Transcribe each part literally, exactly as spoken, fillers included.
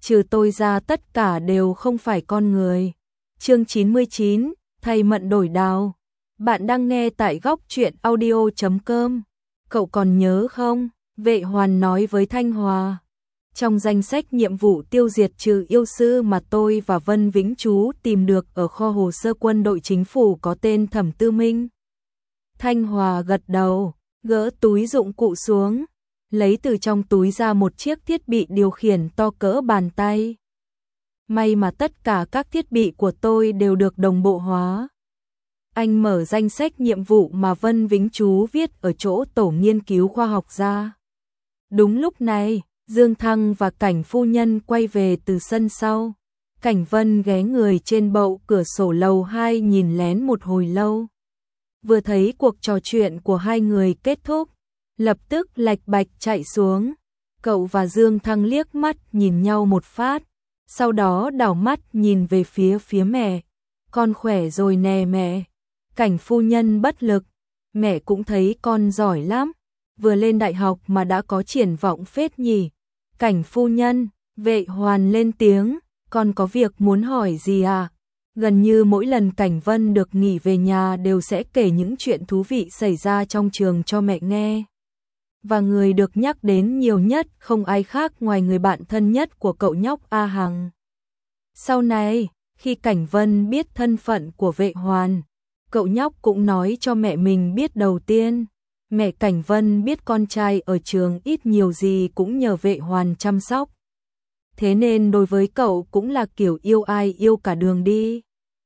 trừ tôi ra tất cả đều không phải con người. Chương chín mươi chín, thay mận đổi đào. Bạn đang nghe tại góc truyện audio chấm com. Cậu còn nhớ không? Vệ Hoàn nói với Thanh Hòa. Trong danh sách nhiệm vụ tiêu diệt trừ yêu sư mà tôi và Vân Vĩnh Chú tìm được ở kho hồ sơ quân đội chính phủ có tên Thẩm Tư Minh. Thanh Hòa gật đầu, gỡ túi dụng cụ xuống, lấy từ trong túi ra một chiếc thiết bị điều khiển to cỡ bàn tay. May mà tất cả các thiết bị của tôi đều được đồng bộ hóa. Anh mở danh sách nhiệm vụ mà Vân Vĩnh Chú viết ở chỗ tổ nghiên cứu khoa học ra. Đúng lúc này, Dương Thăng và Cảnh phu nhân quay về từ sân sau. Cảnh Vân ghé người trên bậu cửa sổ lầu hai nhìn lén một hồi lâu. Vừa thấy cuộc trò chuyện của hai người kết thúc, lập tức lạch bạch chạy xuống. Cậu và Dương Thăng liếc mắt nhìn nhau một phát, sau đó đảo mắt nhìn về phía phía mẹ. Con khỏe rồi nè mẹ. Cảnh phu nhân bất lực, mẹ cũng thấy con giỏi lắm, vừa lên đại học mà đã có triển vọng phết nhỉ. Cảnh phu nhân, Vệ Hoàn lên tiếng, con có việc muốn hỏi gì à? Gần như mỗi lần Cảnh Vân được nghỉ về nhà đều sẽ kể những chuyện thú vị xảy ra trong trường cho mẹ nghe. Và người được nhắc đến nhiều nhất không ai khác ngoài người bạn thân nhất của cậu nhóc A Hằng. Sau này, khi Cảnh Vân biết thân phận của Vệ Hoàn, cậu nhóc cũng nói cho mẹ mình biết đầu tiên. Mẹ Cảnh Vân biết con trai ở trường ít nhiều gì cũng nhờ Vệ Hoàn chăm sóc. Thế nên đối với cậu cũng là kiểu yêu ai yêu cả đường đi.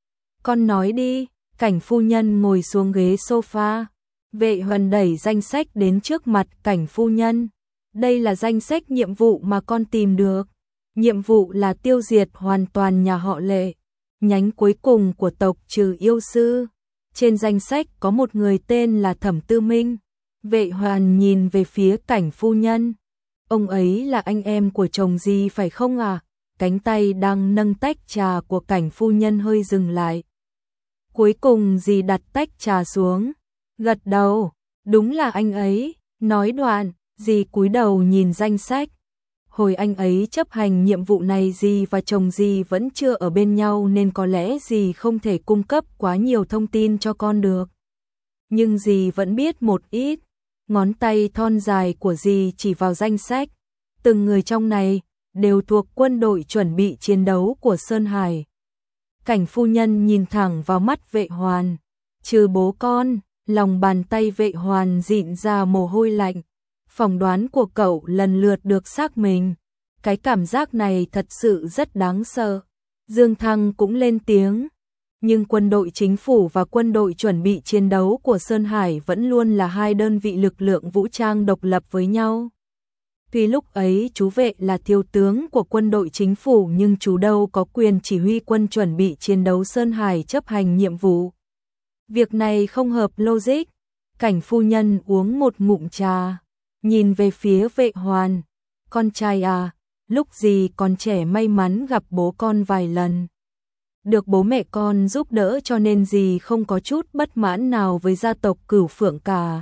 Con nói đi. Cảnh phu nhân ngồi xuống ghế sofa. Vệ Hoàn đẩy danh sách đến trước mặt Cảnh phu nhân. Đây là danh sách nhiệm vụ mà con tìm được. Nhiệm vụ là tiêu diệt hoàn toàn nhà họ Lệ, nhánh cuối cùng của tộc trừ yêu sư. Trên danh sách có một người tên là Thẩm Tư Minh. Vệ Hoàn nhìn về phía Cảnh phu nhân. Ông ấy là anh em của chồng gì phải không à? Cánh tay đang nâng tách trà của Cảnh phu nhân hơi dừng lại. Cuối cùng dì đặt tách trà xuống, gật đầu, đúng là anh ấy. Nói đoạn, dì cúi đầu nhìn danh sách. Hồi anh ấy chấp hành nhiệm vụ này dì và chồng dì vẫn chưa ở bên nhau nên có lẽ dì không thể cung cấp quá nhiều thông tin cho con được. Nhưng dì vẫn biết một ít. Ngón tay thon dài của dì chỉ vào danh sách. Từng người trong này đều thuộc quân đội chuẩn bị chiến đấu của Sơn Hải. Cảnh phu nhân nhìn thẳng vào mắt Vệ Hoàn. Trừ bố con, lòng bàn tay Vệ Hoàn dịn ra mồ hôi lạnh. Phỏng đoán của cậu lần lượt được xác minh. Cái cảm giác này thật sự rất đáng sợ. Dương Thăng cũng lên tiếng. Nhưng quân đội chính phủ và quân đội chuẩn bị chiến đấu của Sơn Hải vẫn luôn là hai đơn vị lực lượng vũ trang độc lập với nhau. Tuy lúc ấy chú Vệ là thiếu tướng của quân đội chính phủ nhưng chú đâu có quyền chỉ huy quân chuẩn bị chiến đấu Sơn Hải chấp hành nhiệm vụ. Việc này không hợp logic. Cảnh phu nhân uống một ngụm trà, nhìn về phía Vệ Hoàn. Con trai à, lúc gì còn trẻ may mắn gặp bố con vài lần. Được bố mẹ con giúp đỡ cho nên dì không có chút bất mãn nào với gia tộc Cửu Phượng cả.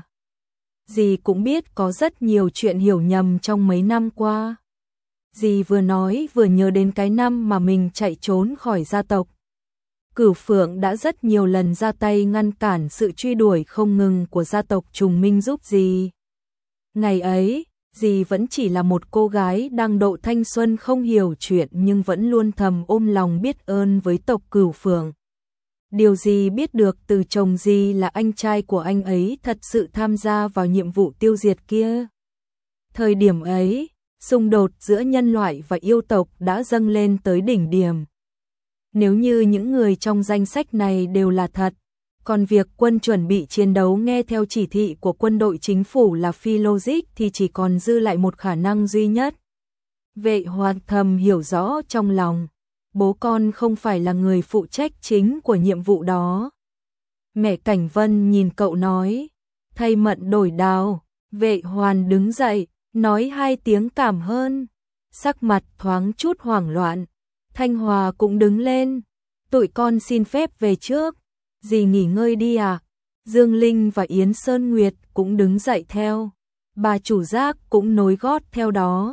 Dì cũng biết có rất nhiều chuyện hiểu nhầm trong mấy năm qua. Dì vừa nói vừa nhớ đến cái năm mà mình chạy trốn khỏi gia tộc. Cửu Phượng đã rất nhiều lần ra tay ngăn cản sự truy đuổi không ngừng của gia tộc Trùng Minh giúp dì. Ngày ấy, dì vẫn chỉ là một cô gái đang độ thanh xuân không hiểu chuyện nhưng vẫn luôn thầm ôm lòng biết ơn với tộc Cửu Phượng. Điều dì biết được từ chồng dì là anh trai của anh ấy thật sự tham gia vào nhiệm vụ tiêu diệt kia. Thời điểm ấy, xung đột giữa nhân loại và yêu tộc đã dâng lên tới đỉnh điểm. Nếu như những người trong danh sách này đều là thật, còn việc quân chuẩn bị chiến đấu nghe theo chỉ thị của quân đội chính phủ là phi logic thì chỉ còn dư lại một khả năng duy nhất. Vệ Hoàn thầm hiểu rõ trong lòng, bố con không phải là người phụ trách chính của nhiệm vụ đó. Mẹ Cảnh Vân nhìn cậu nói, thay mận đổi đào. Vệ Hoàn đứng dậy, nói hai tiếng cảm ơn, sắc mặt thoáng chút hoảng loạn. Thanh Hòa cũng đứng lên, tụi con xin phép về trước. Dì nghỉ ngơi đi à? Dương Linh và Yến Sơn Nguyệt cũng đứng dậy theo. Bà chủ giác cũng nối gót theo đó.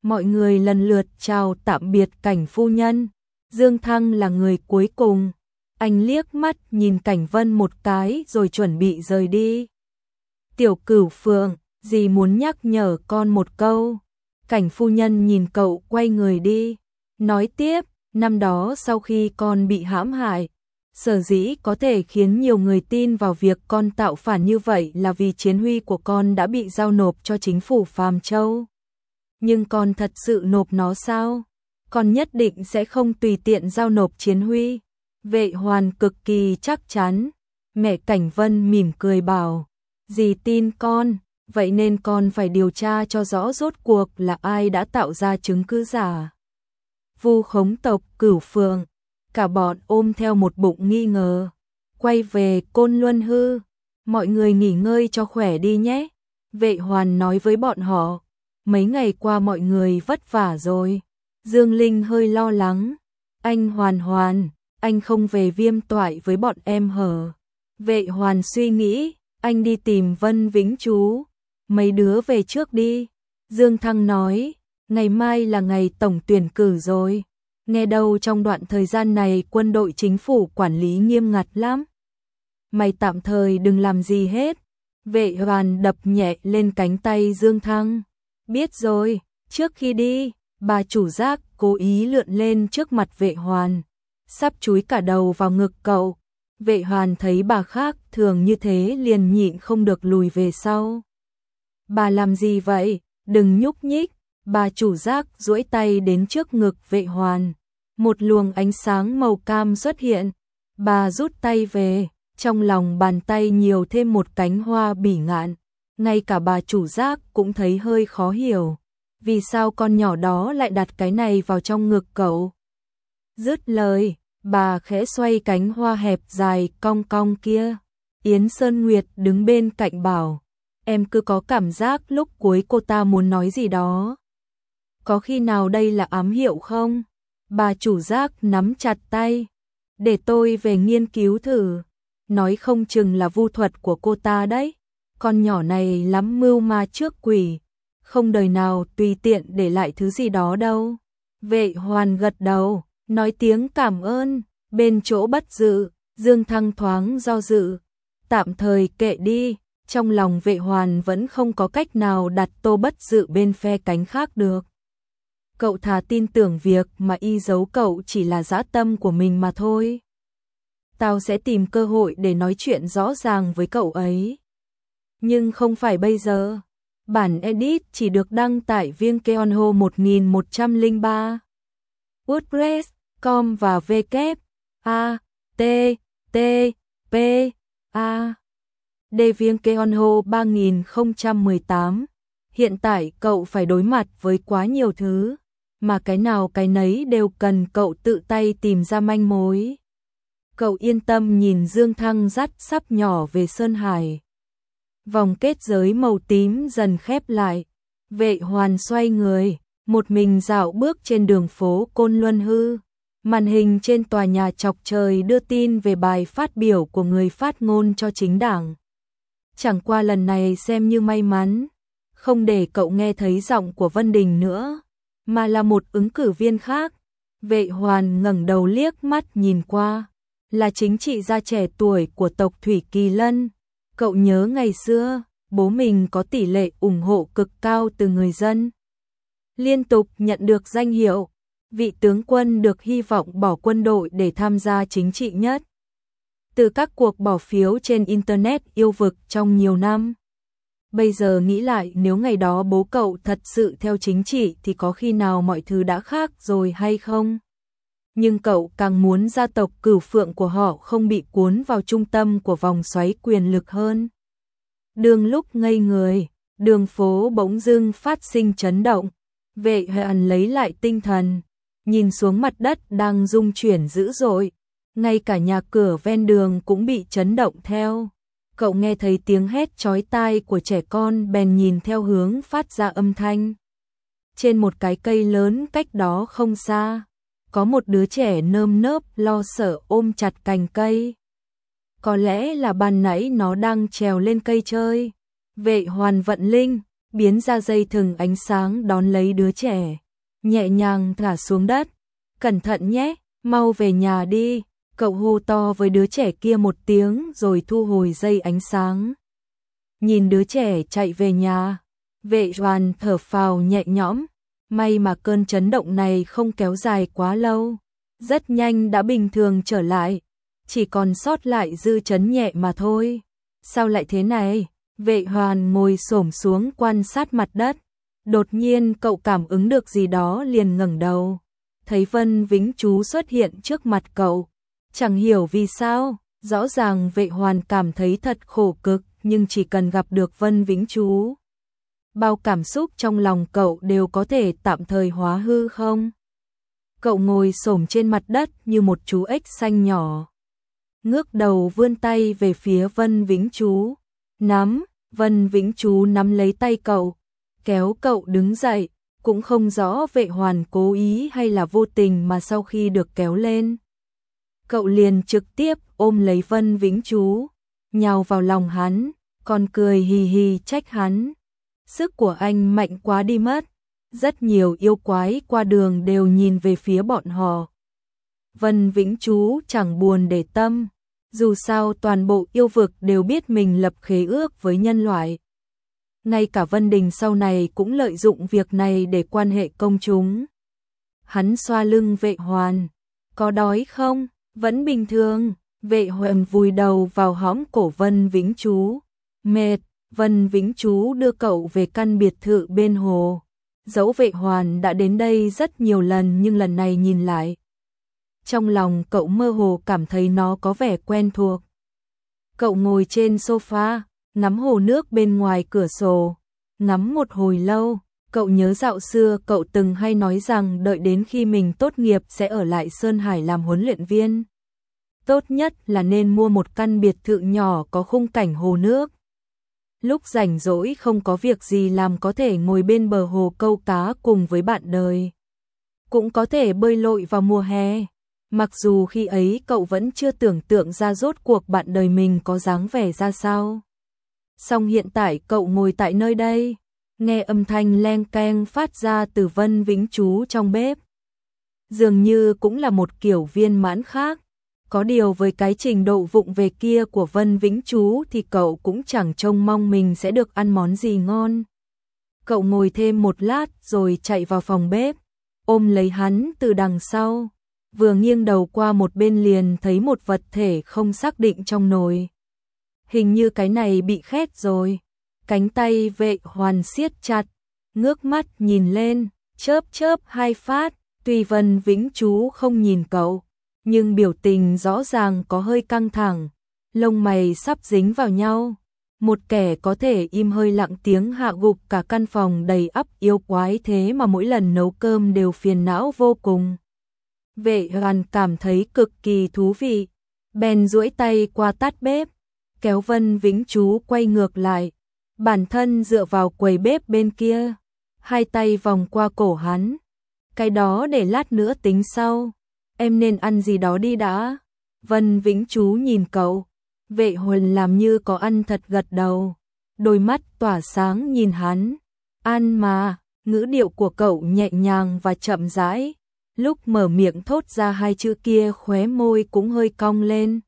Mọi người lần lượt chào tạm biệt Cảnh phu nhân. Dương Thăng là người cuối cùng. Anh liếc mắt nhìn Cảnh Vân một cái rồi chuẩn bị rời đi. Tiểu Cửu Phượng, dì muốn nhắc nhở con một câu. Cảnh phu nhân nhìn cậu quay người đi. Nói tiếp, năm đó sau khi con bị hãm hại, sở dĩ có thể khiến nhiều người tin vào việc con tạo phản như vậy là vì chiến huy của con đã bị giao nộp cho chính phủ Phàm Châu. Nhưng con thật sự nộp nó sao? Con nhất định sẽ không tùy tiện giao nộp chiến huy. Vệ Hoàn cực kỳ chắc chắn. Mẹ Cảnh Vân mỉm cười bảo, dì tin con, vậy nên con phải điều tra cho rõ rốt cuộc là ai đã tạo ra chứng cứ giả. Vu khống tộc Cửu Phượng, cả bọn ôm theo một bụng nghi ngờ. Quay về Côn Luân Hư, mọi người nghỉ ngơi cho khỏe đi nhé. Vệ Hoàn nói với bọn họ, mấy ngày qua mọi người vất vả rồi. Dương Linh hơi lo lắng, anh Hoàn Hoàn, anh không về Viêm Toại với bọn em hở? Vệ Hoàn suy nghĩ, anh đi tìm Vân Vĩnh chú. Mấy đứa về trước đi. Dương Thăng nói, ngày mai là ngày tổng tuyển cử rồi. Nghe đâu trong đoạn thời gian này quân đội chính phủ quản lý nghiêm ngặt lắm. Mày tạm thời đừng làm gì hết. Vệ Hoàn đập nhẹ lên cánh tay Dương Thăng. Biết rồi, trước khi đi, bà chủ giác cố ý lượn lên trước mặt Vệ Hoàn, sắp chúi cả đầu vào ngực cậu. Vệ Hoàn thấy bà khác thường như thế liền nhịn không được lùi về sau. Bà làm gì vậy? Đừng nhúc nhích. Bà chủ giác duỗi tay đến trước ngực Vệ Hoàn. Một luồng ánh sáng màu cam xuất hiện. Bà rút tay về, trong lòng bàn tay nhiều thêm một cánh hoa bỉ ngạn. Ngay cả bà chủ giác cũng thấy hơi khó hiểu. Vì sao con nhỏ đó lại đặt cái này vào trong ngực cậu? Dứt lời, bà khẽ xoay cánh hoa hẹp dài cong cong kia. Yến Sơn Nguyệt đứng bên cạnh bảo, em cứ có cảm giác lúc cuối cô ta muốn nói gì đó. Có khi nào đây là ám hiệu không? Bà chủ giác nắm chặt tay. Để tôi về nghiên cứu thử. Nói không chừng là vu thuật của cô ta đấy. Con nhỏ này lắm mưu ma trước quỷ. Không đời nào tùy tiện để lại thứ gì đó đâu. Vệ Hoàn gật đầu, nói tiếng cảm ơn. Bên chỗ Bất Dự, Dương Thăng thoáng do dự. Tạm thời kệ đi. Trong lòng Vệ Hoàn vẫn không có cách nào đặt Tô Bất Dự bên phe cánh khác được. Cậu thà tin tưởng việc mà y giấu cậu chỉ là dã tâm của mình mà thôi. Tao sẽ tìm cơ hội để nói chuyện rõ ràng với cậu ấy. Nhưng không phải bây giờ. Bản edit chỉ được đăng tải Viêng Keonho một nghìn một trăm lẻ ba. WordPress, com và w a t t p a d Viêng Keonho ba nghìn không trăm mười tám. Hiện tại cậu phải đối mặt với quá nhiều thứ, mà cái nào cái nấy đều cần cậu tự tay tìm ra manh mối. Cậu yên tâm nhìn Dương Thăng dắt sắp nhỏ về Sơn Hải. Vòng kết giới màu tím dần khép lại. Vệ Hoàn xoay người, một mình dạo bước trên đường phố Côn Luân Hư. Màn hình trên tòa nhà chọc trời đưa tin về bài phát biểu của người phát ngôn cho chính đảng. Chẳng qua lần này xem như may mắn, không để cậu nghe thấy giọng của Vân Đình nữa, mà là một ứng cử viên khác. Vệ Hoàn ngẩng đầu liếc mắt nhìn qua, là chính trị gia trẻ tuổi của tộc Thủy Kỳ Lân. Cậu nhớ ngày xưa, bố mình có tỷ lệ ủng hộ cực cao từ người dân. Liên tục nhận được danh hiệu, vị tướng quân được hy vọng bỏ quân đội để tham gia chính trị nhất. Từ các cuộc bỏ phiếu trên Internet yêu vực trong nhiều năm. Bây giờ nghĩ lại nếu ngày đó bố cậu thật sự theo chính trị thì có khi nào mọi thứ đã khác rồi hay không? Nhưng cậu càng muốn gia tộc Cửu Phượng của họ không bị cuốn vào trung tâm của vòng xoáy quyền lực hơn. Đường lúc ngây người, đường phố bỗng dưng phát sinh chấn động. Vệ Hoàn lấy lại tinh thần, nhìn xuống mặt đất đang rung chuyển dữ dội. Ngay cả nhà cửa ven đường cũng bị chấn động theo. Cậu nghe thấy tiếng hét chói tai của trẻ con bèn nhìn theo hướng phát ra âm thanh. Trên một cái cây lớn cách đó không xa, có một đứa trẻ nơm nớp lo sợ ôm chặt cành cây. Có lẽ là ban nãy nó đang trèo lên cây chơi. Vệ Hoàn vận linh, biến ra dây thừng ánh sáng đón lấy đứa trẻ, nhẹ nhàng thả xuống đất. Cẩn thận nhé, mau về nhà đi, cậu hô to với đứa trẻ kia một tiếng rồi thu hồi dây ánh sáng. Nhìn đứa trẻ chạy về nhà, Vệ Hoàn thở phào nhẹ nhõm, may mà cơn chấn động này không kéo dài quá lâu, rất nhanh đã bình thường trở lại, chỉ còn sót lại dư chấn nhẹ mà thôi. Sao lại thế này? Vệ Hoàn ngồi xổm xuống quan sát mặt đất, đột nhiên cậu cảm ứng được gì đó liền ngẩng đầu, thấy Vân Vĩnh Chú xuất hiện trước mặt cậu, chẳng hiểu vì sao, rõ ràng Vệ Hoàn cảm thấy thật khổ cực, nhưng chỉ cần gặp được Vân Vĩnh Chú, bao cảm xúc trong lòng cậu đều có thể tạm thời hóa hư không? Cậu ngồi xổm trên mặt đất như một chú ếch xanh nhỏ, ngước đầu vươn tay về phía Vân Vĩnh Chú, nắm. Vân Vĩnh Chú nắm lấy tay cậu, kéo cậu đứng dậy, cũng không rõ Vệ Hoàn cố ý hay là vô tình mà sau khi được kéo lên, cậu liền trực tiếp ôm lấy Vân Vĩnh Chú, nhào vào lòng hắn, còn cười hì hì trách hắn. Sức của anh mạnh quá đi mất, rất nhiều yêu quái qua đường đều nhìn về phía bọn họ. Vân Vĩnh Chú chẳng buồn để tâm, dù sao toàn bộ yêu vực đều biết mình lập khế ước với nhân loại. Ngay cả Vân Đình sau này cũng lợi dụng việc này để quan hệ công chúng. Hắn xoa lưng Vệ Hoàn, có đói không? Vẫn bình thường. Vệ Hoàn vùi đầu vào hõm cổ Vân Vĩnh Chú, mệt. Vân Vĩnh Chú đưa cậu về căn biệt thự bên hồ. Dẫu Vệ Hoàn đã đến đây rất nhiều lần nhưng lần này nhìn lại, trong lòng cậu mơ hồ cảm thấy nó có vẻ quen thuộc. Cậu ngồi trên sofa, ngắm hồ nước bên ngoài cửa sổ, ngắm một hồi lâu, cậu nhớ dạo xưa cậu từng hay nói rằng đợi đến khi mình tốt nghiệp sẽ ở lại Sơn Hải làm huấn luyện viên. Tốt nhất là nên mua một căn biệt thự nhỏ có khung cảnh hồ nước. Lúc rảnh rỗi không có việc gì làm có thể ngồi bên bờ hồ câu cá cùng với bạn đời. Cũng có thể bơi lội vào mùa hè. Mặc dù khi ấy cậu vẫn chưa tưởng tượng ra rốt cuộc bạn đời mình có dáng vẻ ra sao. Song hiện tại cậu ngồi tại nơi đây, nghe âm thanh leng keng phát ra từ Vân Vĩnh Chú trong bếp. Dường như cũng là một kiểu viên mãn khác. Có điều với cái trình độ vụng về kia của Vân Vĩnh Chú thì cậu cũng chẳng trông mong mình sẽ được ăn món gì ngon. Cậu ngồi thêm một lát rồi chạy vào phòng bếp, ôm lấy hắn từ đằng sau. Vừa nghiêng đầu qua một bên liền thấy một vật thể không xác định trong nồi. Hình như cái này bị khét rồi. Cánh tay Vệ Hoàn siết chặt, ngước mắt nhìn lên, chớp chớp hai phát. Tuy Vân Vĩnh Chú không nhìn cậu, nhưng biểu tình rõ ràng có hơi căng thẳng, lông mày sắp dính vào nhau. Một kẻ có thể im hơi lặng tiếng hạ gục cả căn phòng đầy ắp yêu quái thế mà mỗi lần nấu cơm đều phiền não vô cùng. Vệ Hoàn cảm thấy cực kỳ thú vị, bèn duỗi tay qua tắt bếp, kéo Vân Vĩnh Chú quay ngược lại, bản thân dựa vào quầy bếp bên kia, hai tay vòng qua cổ hắn. Cái đó để lát nữa tính sau, em nên ăn gì đó đi đã. Vân Vĩnh Chú nhìn cậu, Vệ Hoàn làm như có ăn thật gật đầu, đôi mắt tỏa sáng nhìn hắn. Ăn mà, ngữ điệu của cậu nhẹ nhàng và chậm rãi. Lúc mở miệng thốt ra hai chữ kia khóe môi cũng hơi cong lên.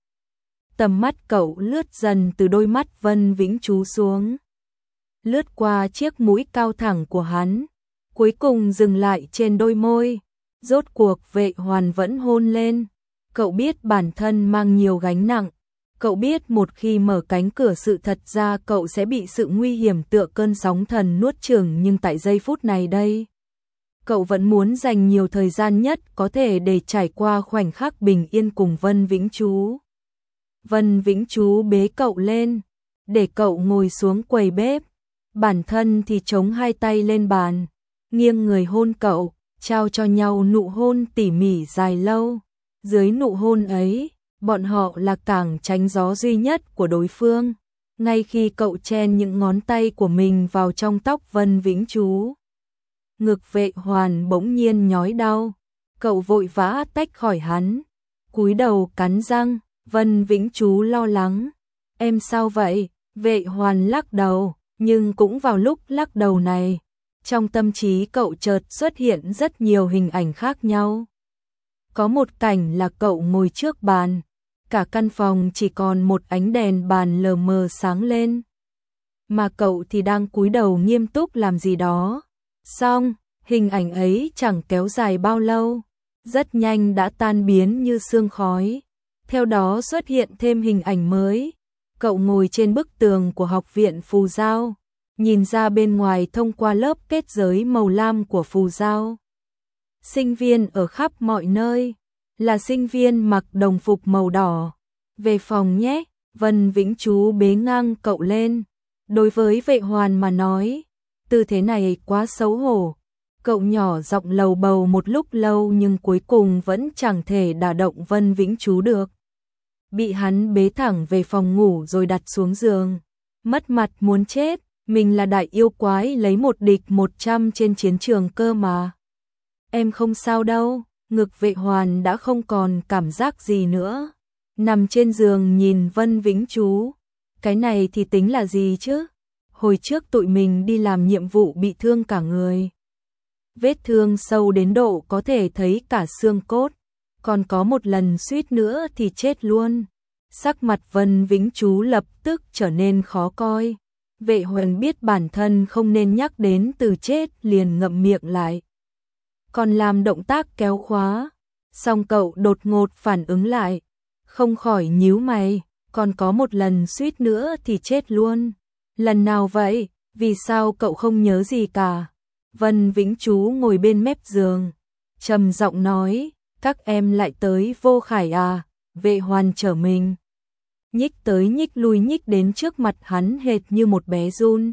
Tầm mắt cậu lướt dần từ đôi mắt Vân Vĩnh Chú xuống, lướt qua chiếc mũi cao thẳng của hắn, cuối cùng dừng lại trên đôi môi. Rốt cuộc Vệ Hoàn vẫn hôn lên. Cậu biết bản thân mang nhiều gánh nặng. Cậu biết một khi mở cánh cửa sự thật ra cậu sẽ bị sự nguy hiểm tựa cơn sóng thần nuốt chửng, nhưng tại giây phút này đây, cậu vẫn muốn dành nhiều thời gian nhất có thể để trải qua khoảnh khắc bình yên cùng Vân Vĩnh Chú. Vân Vĩnh Chú bế cậu lên, để cậu ngồi xuống quầy bếp, bản thân thì chống hai tay lên bàn, nghiêng người hôn cậu, trao cho nhau nụ hôn tỉ mỉ dài lâu. Dưới nụ hôn ấy, bọn họ là cảng tránh gió duy nhất của đối phương. Ngay khi cậu chen những ngón tay của mình vào trong tóc Vân Vĩnh Chú, ngực Vệ Hoàn bỗng nhiên nhói đau. Cậu vội vã tách khỏi hắn, cúi đầu cắn răng. Vân Vĩnh Chú lo lắng, em sao vậy? Vệ Hoàn lắc đầu, Nhưng cũng vào lúc lắc đầu này, trong tâm trí cậu chợt xuất hiện rất nhiều hình ảnh khác nhau. Có một cảnh là cậu ngồi trước bàn, cả căn phòng chỉ còn một ánh đèn bàn lờ mờ sáng lên. Mà cậu thì đang cúi đầu nghiêm túc làm gì đó. Xong, hình ảnh ấy chẳng kéo dài bao lâu, rất nhanh đã tan biến như sương khói. Theo đó xuất hiện thêm hình ảnh mới. Cậu ngồi trên bức tường của học viện Phù Giao, nhìn ra bên ngoài thông qua lớp kết giới màu lam của Phù Giao. Sinh viên ở khắp mọi nơi, là sinh viên mặc đồng phục màu đỏ. Về phòng nhé, Vân Vĩnh Chú bế ngang cậu lên. Đối với Vệ Hoàn mà nói, tư thế này quá xấu hổ. Cậu nhỏ giọng lầu bầu một lúc lâu nhưng cuối cùng vẫn chẳng thể đả động Vân Vĩnh Chú được. Bị hắn bế thẳng về phòng ngủ rồi đặt xuống giường. Mất mặt muốn chết, mình là đại yêu quái lấy một địch một trăm trên chiến trường cơ mà. Em không sao đâu, ngực Vệ Hoàn đã không còn cảm giác gì nữa. Nằm trên giường nhìn Vân Vĩnh Chú. Cái này thì tính là gì chứ? Hồi trước tụi mình đi làm nhiệm vụ bị thương cả người. Vết thương sâu đến độ có thể thấy cả xương cốt. Còn có một lần suýt nữa thì chết luôn. Sắc mặt Vân Vĩnh Chú lập tức trở nên khó coi. Vệ Hoàn biết bản thân không nên nhắc đến từ chết liền ngậm miệng lại. Còn làm động tác kéo khóa. Xong cậu đột ngột phản ứng lại. Không khỏi nhíu mày. Còn có một lần suýt nữa thì chết luôn. Lần nào vậy? Vì sao cậu không nhớ gì cả? Vân Vĩnh Chú ngồi bên mép giường, trầm giọng nói, các em lại tới Vô Khải à? Vệ Hoàn trở mình, nhích tới nhích lui nhích đến trước mặt hắn hệt như một bé run.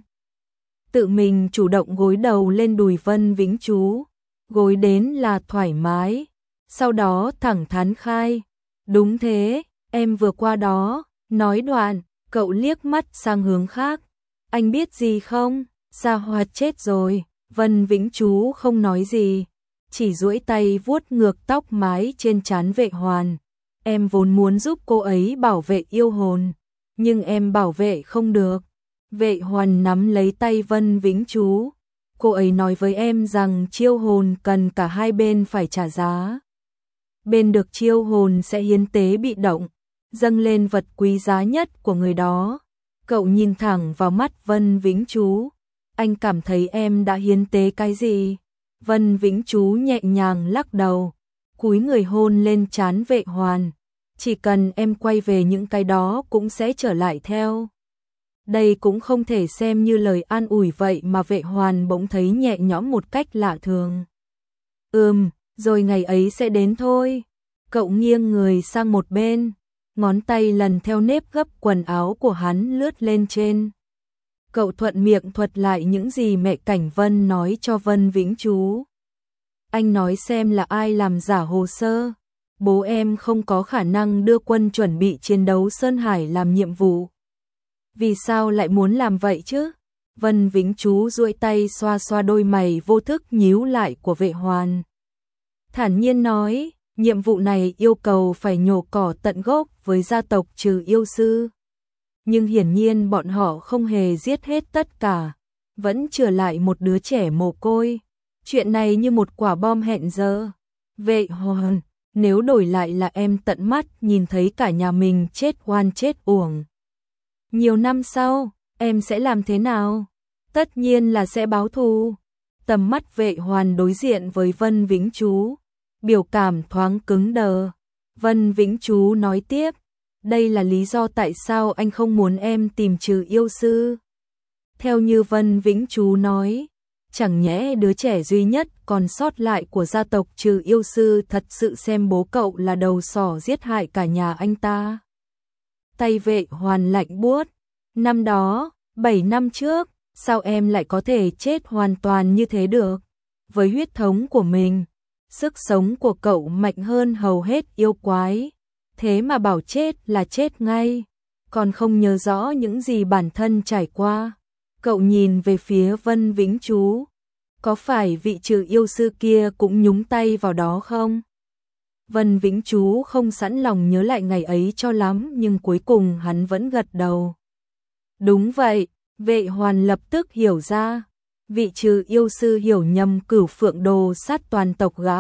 Tự mình chủ động gối đầu lên đùi Vân Vĩnh Chú, gối đến là thoải mái, sau đó thẳng thắn khai, đúng thế, em vừa qua đó. Nói đoạn, cậu liếc mắt sang hướng khác, anh biết gì không? Gia Hoạt chết rồi. Vân Vĩnh Chú không nói gì, chỉ duỗi tay vuốt ngược tóc mái trên trán Vệ Hoàn. Em vốn muốn giúp cô ấy bảo vệ yêu hồn, nhưng em bảo vệ không được. Vệ Hoàn nắm lấy tay Vân Vĩnh Chú. Cô ấy nói với em rằng chiêu hồn cần cả hai bên phải trả giá. Bên được chiêu hồn sẽ hiến tế bị động, dâng lên vật quý giá nhất của người đó. Cậu nhìn thẳng vào mắt Vân Vĩnh Chú. Anh cảm thấy em đã hiến tế cái gì? Vân Vĩnh Chú nhẹ nhàng lắc đầu, cúi người hôn lên trán Vệ Hoàn. Chỉ cần em quay về những cái đó cũng sẽ trở lại theo. Đây cũng không thể xem như lời an ủi vậy mà Vệ Hoàn bỗng thấy nhẹ nhõm một cách lạ thường. Ừm, rồi ngày ấy sẽ đến thôi. Cậu nghiêng người sang một bên, ngón tay lần theo nếp gấp quần áo của hắn lướt lên trên. Cậu thuận miệng thuật lại những gì mẹ Cảnh Vân nói cho Vân Vĩnh Chú. Anh nói xem là ai làm giả hồ sơ. Bố em không có khả năng đưa quân chuẩn bị chiến đấu Sơn Hải làm nhiệm vụ. Vì sao lại muốn làm vậy chứ? Vân Vĩnh Chú duỗi tay xoa xoa đôi mày vô thức nhíu lại của Vệ Hoàn. Thản nhiên nói, nhiệm vụ này yêu cầu phải nhổ cỏ tận gốc với gia tộc trừ yêu sư. Nhưng hiển nhiên bọn họ không hề giết hết tất cả, vẫn chừa lại một đứa trẻ mồ côi. Chuyện này như một quả bom hẹn giờ. Vệ Hoàn, nếu đổi lại là em tận mắt nhìn thấy cả nhà mình chết oan chết uổng. Nhiều năm sau, em sẽ làm thế nào? Tất nhiên là sẽ báo thù. Tầm mắt Vệ Hoàn đối diện với Vân Vĩnh Chú, biểu cảm thoáng cứng đờ. Vân Vĩnh Chú nói tiếp, đây là lý do tại sao anh không muốn em tìm trừ yêu sư. Theo như Vân Vĩnh Chú nói, chẳng nhẽ đứa trẻ duy nhất còn sót lại của gia tộc trừ yêu sư thật sự xem bố cậu là đầu sỏ giết hại cả nhà anh ta. Tay Vệ Hoàn lạnh buốt, năm đó, bảy năm trước, sao em lại có thể chết hoàn toàn như thế được? Với huyết thống của mình, sức sống của cậu mạnh hơn hầu hết yêu quái, thế mà bảo chết là chết ngay, còn không nhớ rõ những gì bản thân trải qua. Cậu nhìn về phía Vân Vĩnh Chú, có phải vị trừ yêu sư kia cũng nhúng tay vào đó không? Vân Vĩnh Chú không sẵn lòng nhớ lại ngày ấy cho lắm nhưng cuối cùng hắn vẫn gật đầu. Đúng vậy, Vệ Hoàn lập tức hiểu ra, vị trừ yêu sư hiểu nhầm Cửu Phượng đồ sát toàn tộc gã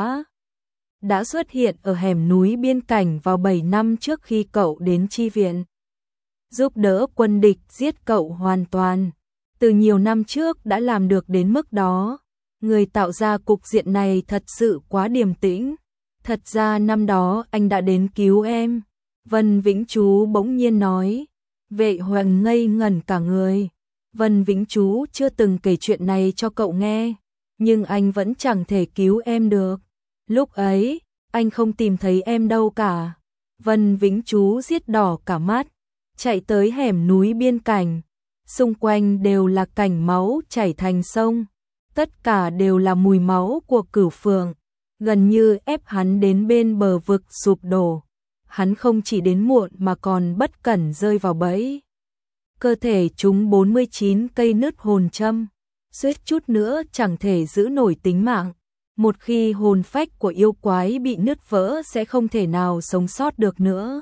đã xuất hiện ở hẻm núi biên cảnh vào bảy năm trước khi cậu đến chi viện, giúp đỡ quân địch giết cậu hoàn toàn. Từ nhiều năm trước đã làm được đến mức đó, người tạo ra cục diện này thật sự quá điềm tĩnh. Thật ra năm đó anh đã đến cứu em. Vân Vĩnh Chú bỗng nhiên nói. Vệ Hoành ngây ngẩn cả người. Vân Vĩnh Chú chưa từng kể chuyện này cho cậu nghe, nhưng anh vẫn chẳng thể cứu em được. Lúc ấy, anh không tìm thấy em đâu cả. Vân Vĩnh Chú giết đỏ cả mắt, chạy tới hẻm núi biên cảnh. Xung quanh đều là cảnh máu chảy thành sông, tất cả đều là mùi máu của Cửu Phượng, gần như ép hắn đến bên bờ vực sụp đổ. Hắn không chỉ đến muộn mà còn bất cẩn rơi vào bẫy. Cơ thể trúng bốn mươi chín cây nứt hồn châm, suýt chút nữa chẳng thể giữ nổi tính mạng. Một khi hồn phách của yêu quái bị nứt vỡ sẽ không thể nào sống sót được nữa.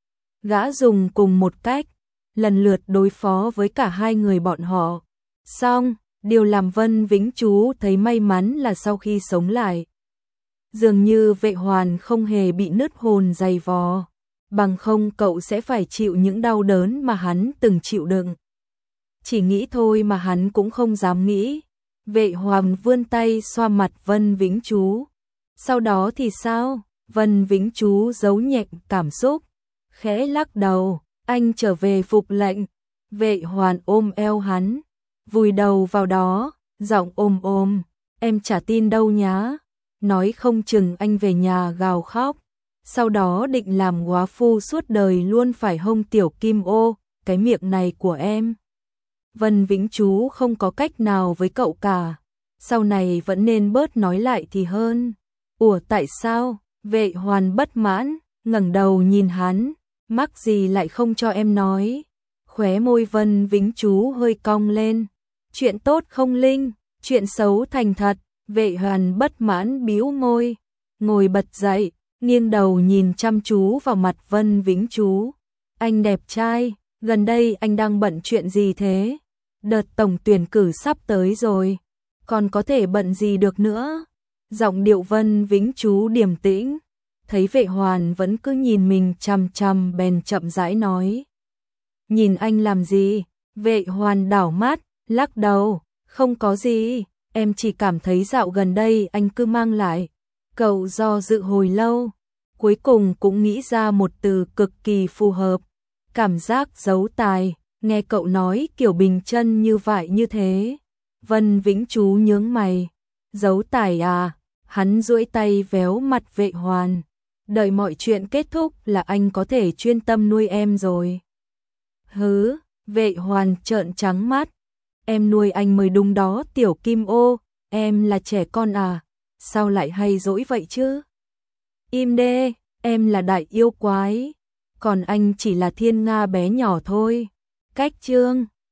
Gã dùng cùng một cách, lần lượt đối phó với cả hai người bọn họ. Xong, điều làm Vân Vĩnh Chú thấy may mắn là sau khi sống lại, dường như Vệ Hoàn không hề bị nứt hồn dày vò, bằng không cậu sẽ phải chịu những đau đớn mà hắn từng chịu đựng. Chỉ nghĩ thôi mà hắn cũng không dám nghĩ. Vệ Hoàn vươn tay xoa mặt Vân Vĩnh Chú. Sau đó thì sao? Vân Vĩnh Chú giấu nhẹm cảm xúc, khẽ lắc đầu. Anh trở về phục lệnh. Vệ Hoàn ôm eo hắn, vùi đầu vào đó, giọng ôm ôm. Em chả tin đâu nhá. Nói không chừng anh về nhà gào khóc, sau đó định làm góa phu suốt đời luôn phải hông tiểu kim ô, cái miệng này của em. Vân Vĩnh Chú không có cách nào với cậu cả, sau này vẫn nên bớt nói lại thì hơn. Ủa tại sao? Vệ Hoàn bất mãn, ngẩng đầu nhìn hắn, mắc gì lại không cho em nói. Khóe môi Vân Vĩnh Chú hơi cong lên. Chuyện tốt không linh, chuyện xấu thành thật. Vệ Hoàn bất mãn bĩu môi, ngồi bật dậy, nghiêng đầu nhìn chăm chú vào mặt Vân Vĩnh Chú. Anh đẹp trai, gần đây anh đang bận chuyện gì thế? Đợt tổng tuyển cử sắp tới rồi, còn có thể bận gì được nữa? Giọng điệu Vân Vĩnh Chú điềm tĩnh, thấy Vệ Hoàn vẫn cứ nhìn mình chằm chằm bèn chậm rãi nói. Nhìn anh làm gì? Vệ Hoàn đảo mắt, lắc đầu, không có gì. Em chỉ cảm thấy dạo gần đây anh cứ mang lại. Cậu do dự hồi lâu, cuối cùng cũng nghĩ ra một từ cực kỳ phù hợp. Cảm giác giấu tài, nghe cậu nói kiểu bình chân như vậy như thế. Vân Vĩnh Chú nhướng mày. Giấu tài à? Hắn duỗi tay véo mặt Vệ Hoàn. Đợi mọi chuyện kết thúc là anh có thể chuyên tâm nuôi em rồi. Hứ, Vệ Hoàn trợn trắng mắt. Em nuôi anh mới đúng đó tiểu kim ô, em là trẻ con à, sao lại hay dỗi vậy chứ? Im đê, em là đại yêu quái, còn anh chỉ là thiên nga bé nhỏ thôi. Cách chương